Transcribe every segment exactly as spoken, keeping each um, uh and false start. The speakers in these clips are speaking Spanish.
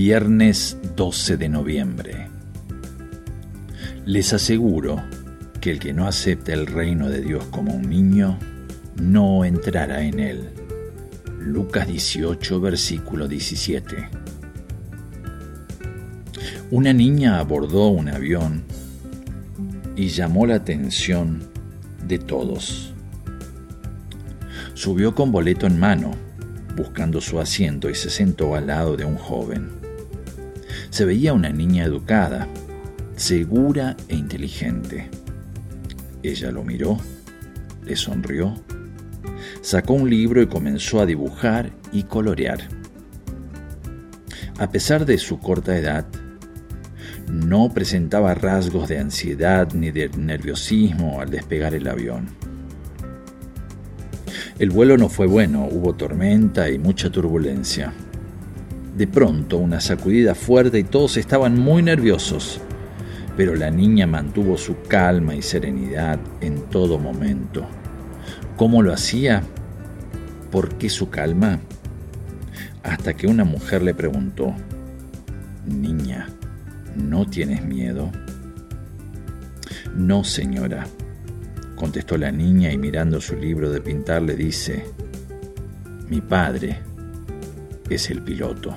Viernes doce de noviembre. Les aseguro que el que no acepta el reino de Dios como un niño, no entrará en él. Lucas dieciocho, versículo diecisiete. Una niña abordó un avión y llamó la atención de todos. Subió con boleto en mano, buscando su asiento, y se sentó al lado de un joven. Se veía una niña educada, segura e inteligente. Ella lo miró, le sonrió, sacó un libro y comenzó a dibujar y colorear. A pesar de su corta edad, no presentaba rasgos de ansiedad ni de nerviosismo al despegar el avión. El vuelo no fue bueno, hubo tormenta y mucha turbulencia. De pronto, una sacudida fuerte y todos estaban muy nerviosos, pero la niña mantuvo su calma y serenidad en todo momento. ¿Cómo lo hacía? ¿Por qué su calma? Hasta que una mujer le preguntó: «Niña, ¿no tienes miedo?» «No, señora», contestó la niña, y mirando su libro de pintar le dice: «Mi padre es el piloto».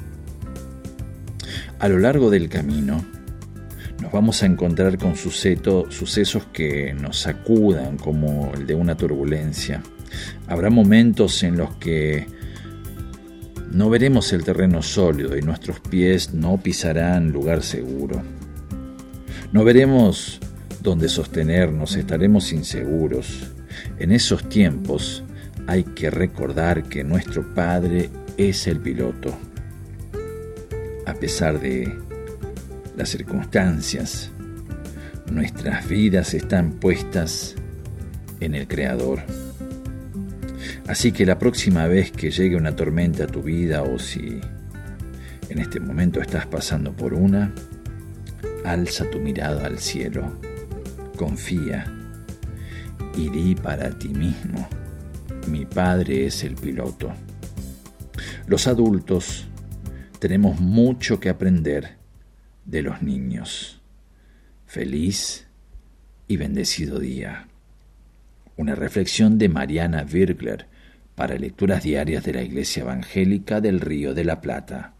A lo largo del camino nos vamos a encontrar con suceso, sucesos que nos sacudan, como el de una turbulencia. Habrá momentos en los que no veremos el terreno sólido y nuestros pies no pisarán lugar seguro. No veremos dónde sostenernos, estaremos inseguros. En esos tiempos hay que recordar que nuestro Padre es el piloto. A pesar de las circunstancias, nuestras vidas están puestas en el Creador. Así que la próxima vez que llegue una tormenta a tu vida, o si en este momento estás pasando por una, alza tu mirada al cielo, confía y di para ti mismo: mi Padre es el piloto. Los adultos tenemos mucho que aprender de los niños. Feliz y bendecido día. Una reflexión de Mariana Virgler para Lecturas Diarias de la Iglesia Evangélica del Río de la Plata.